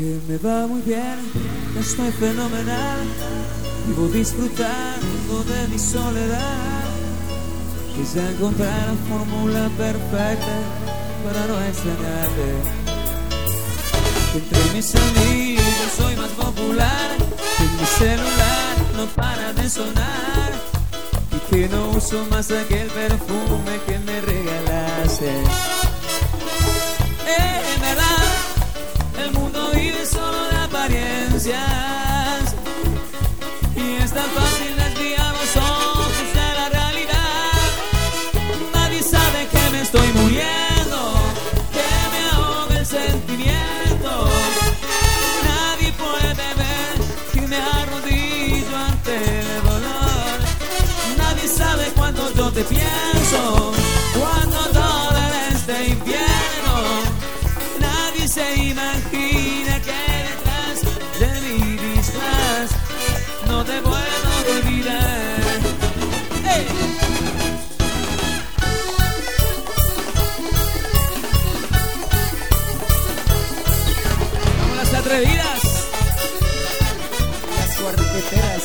Que me va muy bien, estoy fenomenal. Vivo disfrutando de mi soledad. Quise encontrar la fórmula perfecta para no extrañarte. Que entre mis amigos soy más popular. Que mi celular no para de sonar. Y que no uso más aquel perfume que me regalaste. En verdad, el mundo vive solo de apariencias. Y es tan fácil desviar los ojos de la realidad. Nadie sabe que me estoy muriendo, que me ahoga el sentimiento. Nadie puede ver que me arrodillo ante el dolor. Nadie sabe cuánto yo te pienso, cuando todo en este infierno. Nadie se imagina que detrás de mi disfraz no te puedo olvidar. ¡Hey! Vamos las atrevidas, las cuarteteras.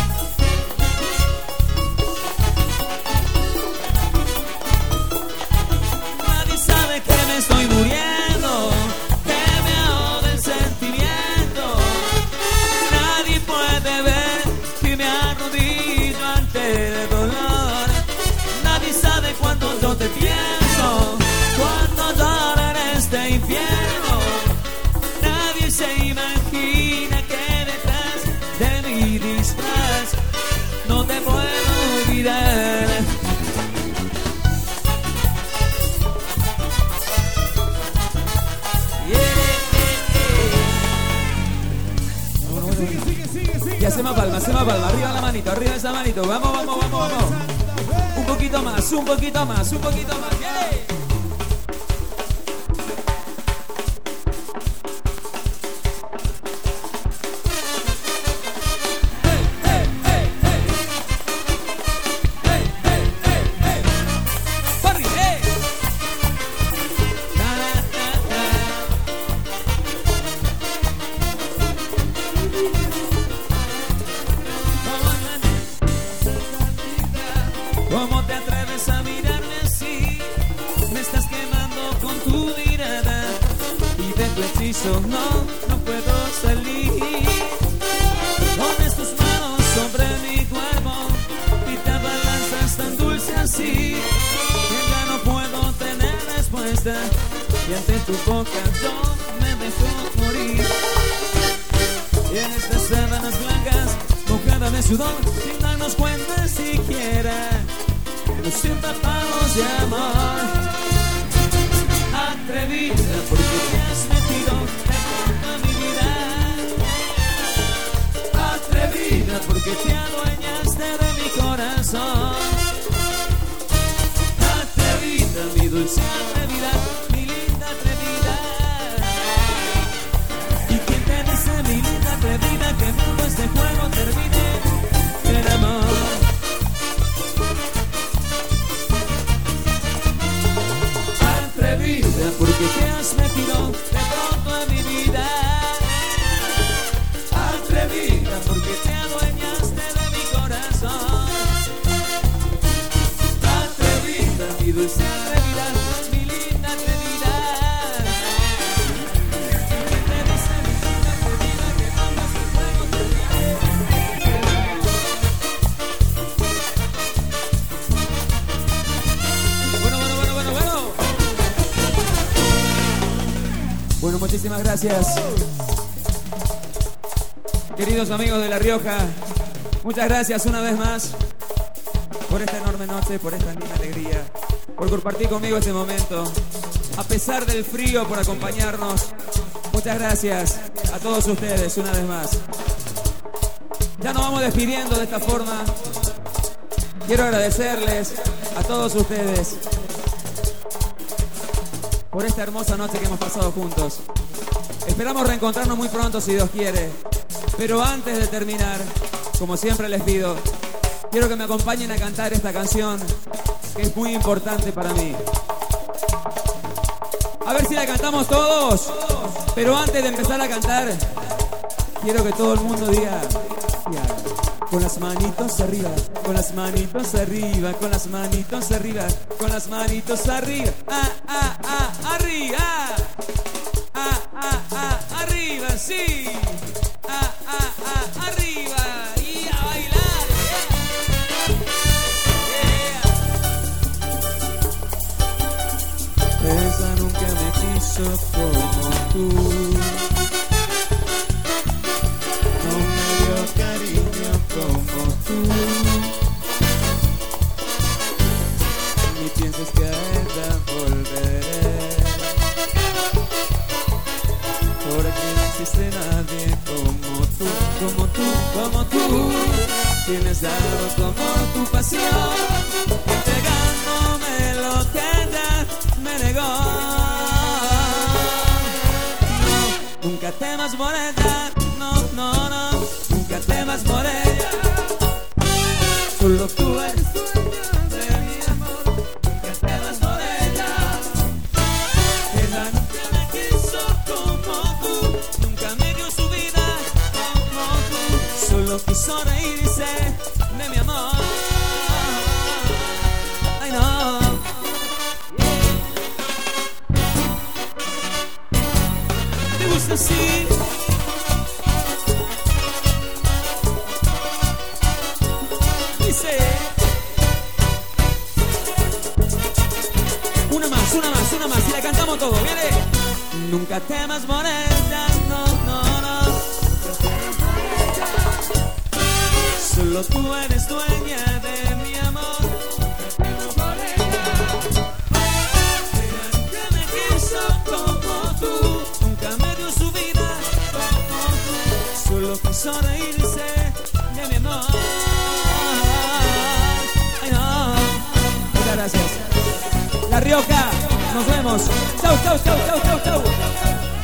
Nadie sabe que me estoy muriendo, que me ahoga el sentimiento. Nadie puede ver que me arrodillo ante el dolor. Nadie sabe cuánto yo te pienso, cuando lloro en este infierno. Nadie se imagina que detrás de mi disfraz no te puedo olvidar. Y hacemos palma, arriba la manito, arriba esa manito, vamos, vamos, vamos, vamos. Un poquito más, un poquito más, un poquito más. ¡Hey! ¿Cómo te atreves a mirarme así? Me estás quemando con tu mirada y de tu hechizo no puedo salir. Pones tus manos sobre mi cuerpo y te abalanzas tan dulce así que ya no puedo tener respuesta y ante tu boca yo me dejo morir. Y en estas sábanas blancas mojadas de sudor sin darnos cuenta siquiera nos empapamos de amor. Atrevida porque te has metido en mi vida. Atrevida porque te adueñaste de mi corazón. Atrevida, mi dulce atrevida, mi linda atrevida. ¿Y quién te dice, mi linda atrevida, que todo este juego termine en amor? Atrevida porque te has metido de pronto en mi vida. Atrevida porque te adueñaste de mi corazón. Atrevida, mi dulce atrevida, mi linda atrevida. ¿Quién te dice, mi linda atrevida, que pongas el fuego termine? Bueno, muchísimas gracias. Queridos amigos de La Rioja, muchas gracias una vez más por esta enorme noche, por esta linda alegría, por compartir conmigo este momento. A pesar del frío, por acompañarnos. Muchas gracias a todos ustedes una vez más. Ya nos vamos despidiendo de esta forma. Quiero agradecerles a todos ustedes por esta hermosa noche que hemos pasado juntos. Esperamos reencontrarnos muy pronto si Dios quiere. Pero antes de terminar, como siempre les pido, quiero que me acompañen a cantar esta canción que es muy importante para mí. A ver si la cantamos todos. Pero antes de empezar a cantar, quiero que todo el mundo diga, con las manitos arriba, con las manitos arriba, con las manitos arriba, con las manitos arriba, arriba, arriba, sí, arriba, y a bailar, Esa nunca me quiso como tú. Cariño como tú, ni pienses que a ella volveré, porque no existe nadie como tú, como tú, como tú. Tienes algo como tu pasión, entregándome lo que ella me negó. No, nunca temas por ella, no, no, no. Nunca temas por ella, solo tú eres dueña de mi amor. Nunca temas por ella, ella nunca me quiso como tú, nunca me dio su vida como tú, solo quiso reírse de mi amor. Ay no, te gusta así. Una más, y la cantamos todo, ¿viene? Nunca temas por ella, no, no, no. Solo tú eres dueña de mi amor. Ella nunca me quiso como tú, nunca me dio su vida como tú, solo quiso reírse de mi amor. Ay no, muchas gracias. La Rioja, nos vemos. Chau, chau, chau, chau, chau, chau.